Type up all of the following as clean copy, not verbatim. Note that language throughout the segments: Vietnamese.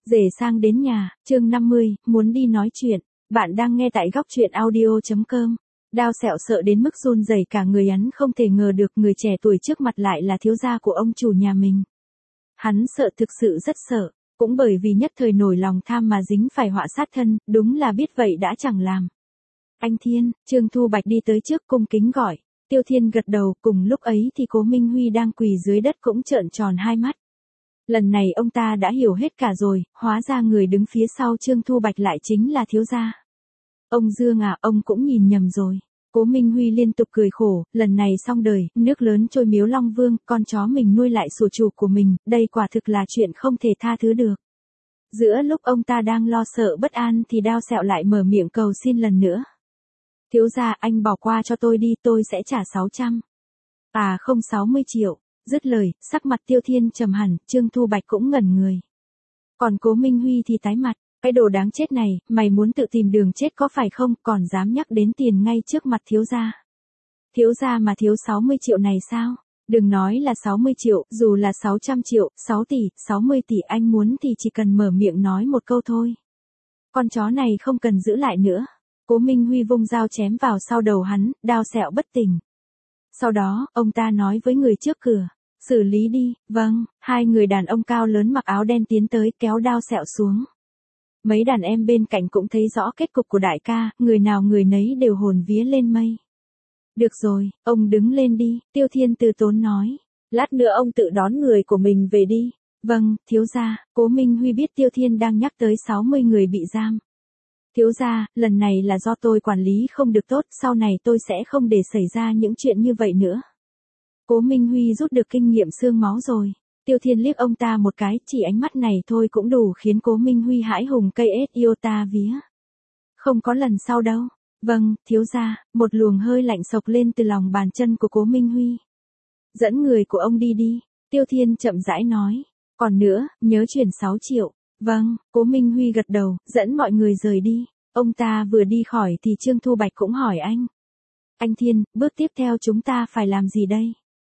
Rể sang đến nhà, chương 50, muốn đi nói chuyện. Bạn đang nghe tại góc truyện audio.com. Đao Sẹo sợ đến mức run rẩy cả người, hắn không thể ngờ được người trẻ tuổi trước mặt lại là thiếu gia của ông chủ nhà mình. Hắn sợ, thực sự rất sợ, cũng bởi vì nhất thời nổi lòng tham mà dính phải họa sát thân, đúng là biết vậy đã chẳng làm. Anh Thiên, Trương Thu Bạch đi tới trước cung kính gọi. Tiêu Thiên gật đầu, cùng lúc ấy thì Cố Minh Huy đang quỳ dưới đất cũng trợn tròn hai mắt. Lần này ông ta đã hiểu hết cả rồi, hóa ra người đứng phía sau Trương Thu Bạch lại chính là thiếu gia. Ông Dương à, ông cũng nhìn nhầm rồi. Cố Minh Huy liên tục cười khổ, lần này xong đời, nước lớn trôi miếu Long Vương, con chó mình nuôi lại sủ chủ của mình, đây quả thực là chuyện không thể tha thứ được. Giữa lúc ông ta đang lo sợ bất an thì Đao Sẹo lại mở miệng cầu xin lần nữa. Thiếu gia, anh bỏ qua cho tôi đi, tôi sẽ trả 600. À không, 60 triệu. Dứt lời, sắc mặt Tiêu Thiên trầm hẳn, Trương Thu Bạch cũng ngẩn người. Còn Cố Minh Huy thì tái mặt, cái đồ đáng chết này, mày muốn tự tìm đường chết có phải không, còn dám nhắc đến tiền ngay trước mặt thiếu gia. Thiếu gia mà thiếu 60 triệu này sao? Đừng nói là 60 triệu, dù là 600 triệu, 6 tỷ, 60 tỷ anh muốn thì chỉ cần mở miệng nói một câu thôi. Con chó này không cần giữ lại nữa. Cố Minh Huy vung dao chém vào sau đầu hắn, Đao Sẹo bất tỉnh. Sau đó, ông ta nói với người trước cửa. Xử lý đi, vâng, hai người đàn ông cao lớn mặc áo đen tiến tới kéo Đao Sẹo xuống. Mấy đàn em bên cạnh cũng thấy rõ kết cục của đại ca, người nào người nấy đều hồn vía lên mây. Được rồi, ông đứng lên đi, Tiêu Thiên từ tốn nói. Lát nữa ông tự đón người của mình về đi. Vâng, thiếu gia. Cố Minh Huy biết Tiêu Thiên đang nhắc tới 60 người bị giam. Thiếu gia, lần này là do tôi quản lý không được tốt, sau này tôi sẽ không để xảy ra những chuyện như vậy nữa. Cố Minh Huy rút được kinh nghiệm xương máu rồi. Tiêu Thiên liếc ông ta một cái, chỉ ánh mắt này thôi cũng đủ khiến Cố Minh Huy hãi hùng cây ết yêu ta vía. Không có lần sau đâu. Vâng, thiếu gia. Một luồng hơi lạnh xộc lên từ lòng bàn chân của Cố Minh Huy. Dẫn người của ông đi đi. Tiêu Thiên chậm rãi nói. Còn nữa, nhớ chuyển 6 triệu. Vâng, Cố Minh Huy gật đầu, dẫn mọi người rời đi. Ông ta vừa đi khỏi thì Trương Thu Bạch cũng hỏi anh. Anh Thiên, bước tiếp theo chúng ta phải làm gì đây?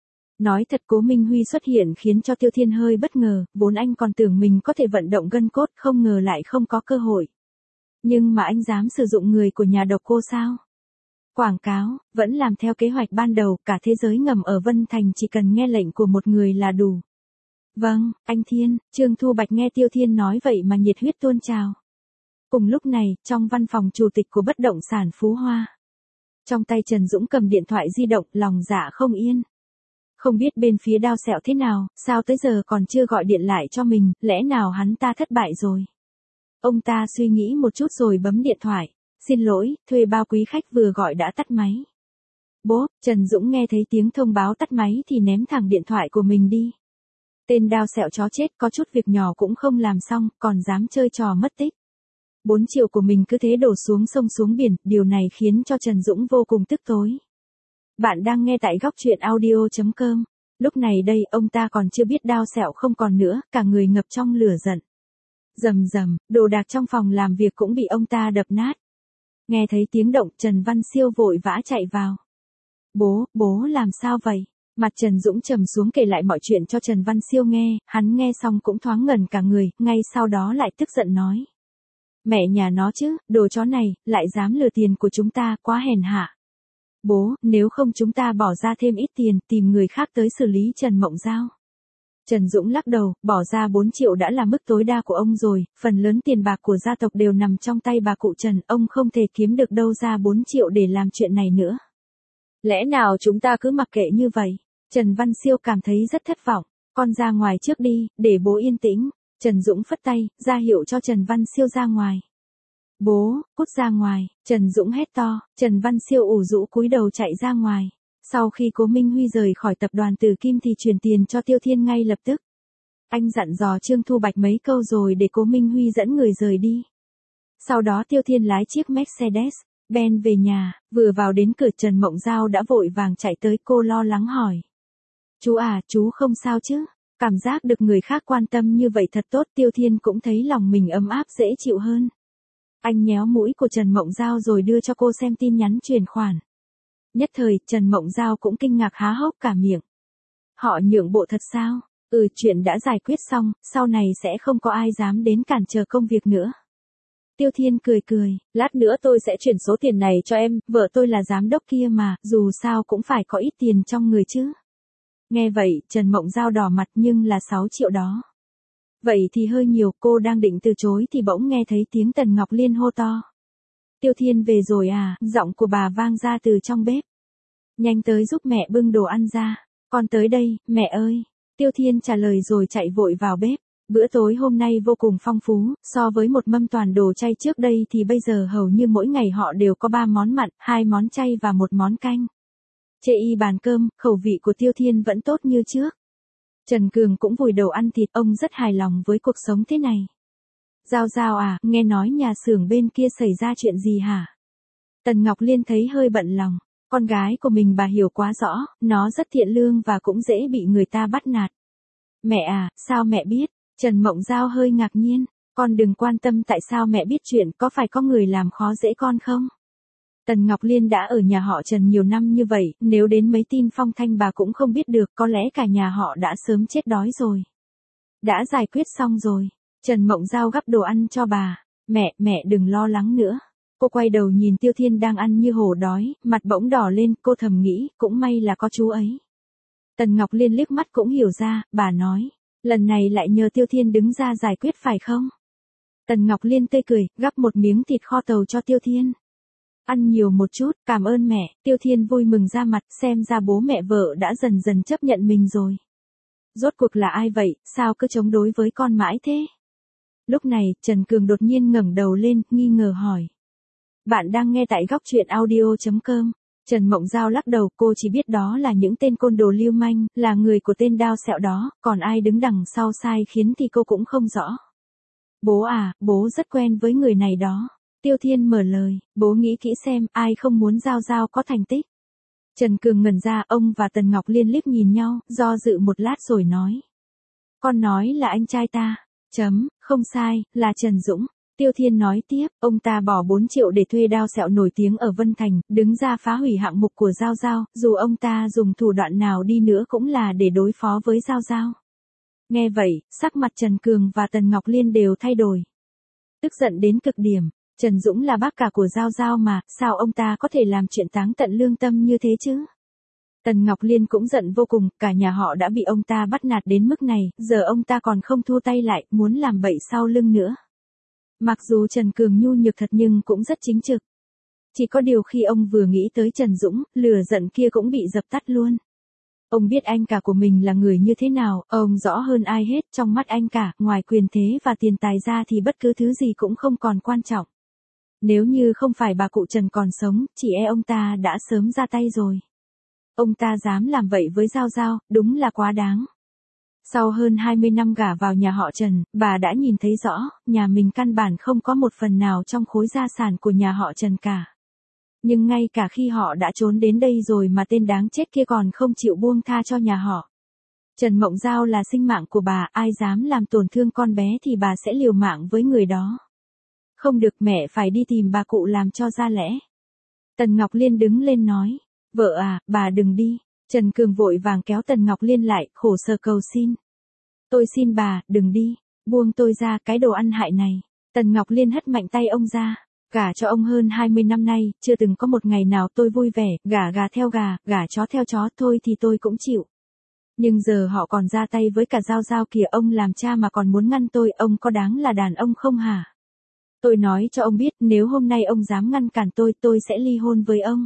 Nói thật, Cố Minh Huy xuất hiện khiến cho Tiêu Thiên hơi bất ngờ, vốn anh còn tưởng mình có thể vận động gân cốt, không ngờ lại không có cơ hội. Nhưng mà anh dám sử dụng người của nhà độc cô sao? Quảng cáo, vẫn làm theo kế hoạch ban đầu, cả thế giới ngầm ở Vân Thành chỉ cần nghe lệnh của một người là đủ. Vâng, anh Thiên. Trương Thu Bạch nghe Tiêu Thiên nói vậy mà nhiệt huyết tuôn trào. Cùng lúc này, trong văn phòng chủ tịch của bất động sản Phú Hoa. Trong tay Trần Dũng cầm điện thoại di động, lòng dạ không yên. Không biết bên phía Đao Sẹo thế nào, sao tới giờ còn chưa gọi điện lại cho mình, lẽ nào hắn ta thất bại rồi. Ông ta suy nghĩ một chút rồi bấm điện thoại. Xin lỗi, thuê bao quý khách vừa gọi đã tắt máy. Bố, Trần Dũng nghe thấy tiếng thông báo tắt máy thì ném thẳng điện thoại của mình đi. Tên Đao Sẹo chó chết, có chút việc nhỏ cũng không làm xong, còn dám chơi trò mất tích. 4 triệu của mình cứ thế đổ xuống sông xuống biển, điều này khiến cho Trần Dũng vô cùng tức tối. Bạn đang nghe tại góc truyện audio.com. Lúc này đây, ông ta còn chưa biết Đao Sẹo không còn nữa, cả người ngập trong lửa giận. Rầm rầm, đồ đạc trong phòng làm việc cũng bị ông ta đập nát. Nghe thấy tiếng động, Trần Văn Siêu vội vã chạy vào. Bố làm sao vậy? Mặt Trần Dũng trầm xuống kể lại mọi chuyện cho Trần Văn Siêu nghe, hắn nghe xong cũng thoáng ngẩn cả người, ngay sau đó lại tức giận nói. Mẹ nhà nó chứ, đồ chó này, lại dám lừa tiền của chúng ta, quá hèn hạ. Bố, nếu không chúng ta bỏ ra thêm ít tiền, tìm người khác tới xử lý Trần Mộng Giao. Trần Dũng lắc đầu, bỏ ra 4 triệu đã là mức tối đa của ông rồi, phần lớn tiền bạc của gia tộc đều nằm trong tay bà cụ Trần, ông không thể kiếm được đâu ra 4 triệu để làm chuyện này nữa. Lẽ nào chúng ta cứ mặc kệ như vậy? Trần Văn Siêu cảm thấy rất thất vọng, con ra ngoài trước đi, để bố yên tĩnh. Trần Dũng phất tay, ra hiệu cho Trần Văn Siêu ra ngoài. Bố, cút ra ngoài, Trần Dũng hét to, Trần Văn Siêu ủ rũ cúi đầu chạy ra ngoài. Sau khi Cố Minh Huy rời khỏi tập đoàn Tử Kim thì chuyển tiền cho Tiêu Thiên ngay lập tức. Anh dặn dò Trương Thu Bạch mấy câu rồi để Cố Minh Huy dẫn người rời đi. Sau đó Tiêu Thiên lái chiếc Mercedes Benz về nhà, vừa vào đến cửa Trần Mộng Giao đã vội vàng chạy tới, cô lo lắng hỏi. Chú à, chú không sao chứ? Cảm giác được người khác quan tâm như vậy thật tốt, Tiêu Thiên cũng thấy lòng mình ấm áp dễ chịu hơn. Anh nhéo mũi của Trần Mộng Giao rồi đưa cho cô xem tin nhắn chuyển khoản. Nhất thời, Trần Mộng Giao cũng kinh ngạc há hốc cả miệng. Họ nhượng bộ thật sao? Chuyện đã giải quyết xong, sau này sẽ không có ai dám đến cản trở công việc nữa. Tiêu Thiên cười cười, lát nữa tôi sẽ chuyển số tiền này cho em, vợ tôi là giám đốc kia mà, dù sao cũng phải có ít tiền trong người chứ. Nghe vậy, Trần Mộng Giao đỏ mặt nhưng là 6 triệu đó. Vậy thì hơi nhiều, cô đang định từ chối thì bỗng nghe thấy tiếng Tần Ngọc Liên hô to. Tiêu Thiên về rồi à, giọng của bà vang ra từ trong bếp. Nhanh tới giúp mẹ bưng đồ ăn ra, con tới đây, mẹ ơi. Tiêu Thiên trả lời rồi chạy vội vào bếp. Bữa tối hôm nay vô cùng phong phú, so với một mâm toàn đồ chay trước đây thì bây giờ hầu như mỗi ngày họ đều có 3 món mặn, 2 món chay và 1 món canh. Chê y bàn cơm, khẩu vị của Tiêu Thiên vẫn tốt như trước. Trần Cường cũng vùi đầu ăn thịt, ông rất hài lòng với cuộc sống thế này. Giao Giao à, nghe nói nhà xưởng bên kia xảy ra chuyện gì hả? Tần Ngọc Liên thấy hơi bận lòng, con gái của mình bà hiểu quá rõ, nó rất thiện lương và cũng dễ bị người ta bắt nạt. Mẹ à, sao mẹ biết? Trần Mộng Giao hơi ngạc nhiên, con đừng quan tâm tại sao mẹ biết chuyện, có phải có người làm khó dễ con không? Tần Ngọc Liên đã ở nhà họ Trần nhiều năm như vậy, nếu đến mấy tin phong thanh bà cũng không biết được, có lẽ cả nhà họ đã sớm chết đói rồi. Đã giải quyết xong rồi, Trần Mộng Giao gắp đồ ăn cho bà, mẹ đừng lo lắng nữa. Cô quay đầu nhìn Tiêu Thiên đang ăn như hổ đói, mặt bỗng đỏ lên, cô thầm nghĩ, cũng may là có chú ấy. Tần Ngọc Liên liếc mắt cũng hiểu ra, bà nói, lần này lại nhờ Tiêu Thiên đứng ra giải quyết phải không? Tần Ngọc Liên tươi cười, gắp một miếng thịt kho tàu cho Tiêu Thiên. Ăn nhiều một chút, cảm ơn mẹ. Tiêu Thiên vui mừng ra mặt, xem ra bố mẹ vợ đã dần dần chấp nhận mình rồi. Rốt cuộc là ai vậy, sao cứ chống đối với con mãi thế? Lúc này, Trần Cường đột nhiên ngẩng đầu lên, nghi ngờ hỏi. Bạn đang nghe tại góc truyện audio.com. Trần Mộng Giao lắc đầu, cô chỉ biết đó là những tên côn đồ lưu manh, là người của tên Đao Sẹo đó, còn ai đứng đằng sau sai khiến thì cô cũng không rõ. Bố à, bố rất quen với người này đó. Tiêu Thiên mở lời, bố nghĩ kỹ xem, ai không muốn Giao Giao có thành tích. Trần Cường ngẩn ra, ông và Tần Ngọc Liên liếc nhìn nhau, do dự một lát rồi nói. Con nói là anh trai ta. Không sai, là Trần Dũng. Tiêu Thiên nói tiếp, ông ta bỏ 4 triệu để thuê Đao Sẹo nổi tiếng ở Vân Thành, đứng ra phá hủy hạng mục của Giao Giao, dù ông ta dùng thủ đoạn nào đi nữa cũng là để đối phó với Giao Giao. Nghe vậy, sắc mặt Trần Cường và Tần Ngọc Liên đều thay đổi. Tức giận đến cực điểm, Trần Dũng là bác cả của Giao Giao mà, sao ông ta có thể làm chuyện táng tận lương tâm như thế chứ? Tần Ngọc Liên cũng giận vô cùng, cả nhà họ đã bị ông ta bắt nạt đến mức này, giờ ông ta còn không thua tay lại, muốn làm bậy sau lưng nữa. Mặc dù Trần Cường nhu nhược thật nhưng cũng rất chính trực. Chỉ có điều khi ông vừa nghĩ tới Trần Dũng, lửa giận kia cũng bị dập tắt luôn. Ông biết anh cả của mình là người như thế nào, ông rõ hơn ai hết, trong mắt anh cả, ngoài quyền thế và tiền tài ra thì bất cứ thứ gì cũng không còn quan trọng. Nếu như không phải bà cụ Trần còn sống, chỉ e ông ta đã sớm ra tay rồi. Ông ta dám làm vậy với Giao Giao, đúng là quá đáng. Sau hơn 20 năm gả vào nhà họ Trần, bà đã nhìn thấy rõ, nhà mình căn bản không có một phần nào trong khối gia sản của nhà họ Trần cả. Nhưng ngay cả khi họ đã trốn đến đây rồi mà tên đáng chết kia còn không chịu buông tha cho nhà họ. Trần Mộng Giao là sinh mạng của bà, ai dám làm tổn thương con bé thì bà sẽ liều mạng với người đó. Không được, mẹ phải đi tìm bà cụ làm cho ra lẽ. Tần Ngọc Liên đứng lên nói, vợ à, bà đừng đi. Trần Cường vội vàng kéo Tần Ngọc Liên lại, khổ sở cầu xin. Tôi xin bà, đừng đi, buông tôi ra, cái đồ ăn hại này. Tần Ngọc Liên hất mạnh tay ông ra. Gả cho ông hơn 20 năm nay, chưa từng có một ngày nào tôi vui vẻ, gả gà theo gà, gả chó theo chó, thôi thì tôi cũng chịu. Nhưng giờ họ còn ra tay với cả Giao Giao kìa, ông làm cha mà còn muốn ngăn tôi, ông có đáng là đàn ông không hả? Tôi nói cho ông biết, nếu hôm nay ông dám ngăn cản tôi sẽ ly hôn với ông.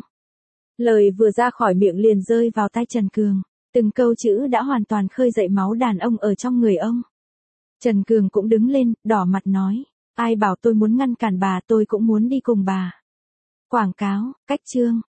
Lời vừa ra khỏi miệng liền rơi vào tai Trần Cường, từng câu chữ đã hoàn toàn khơi dậy máu đàn ông ở trong người ông. Trần Cường cũng đứng lên, đỏ mặt nói, ai bảo tôi muốn ngăn cản bà, tôi cũng muốn đi cùng bà. Quảng cáo, cách chương.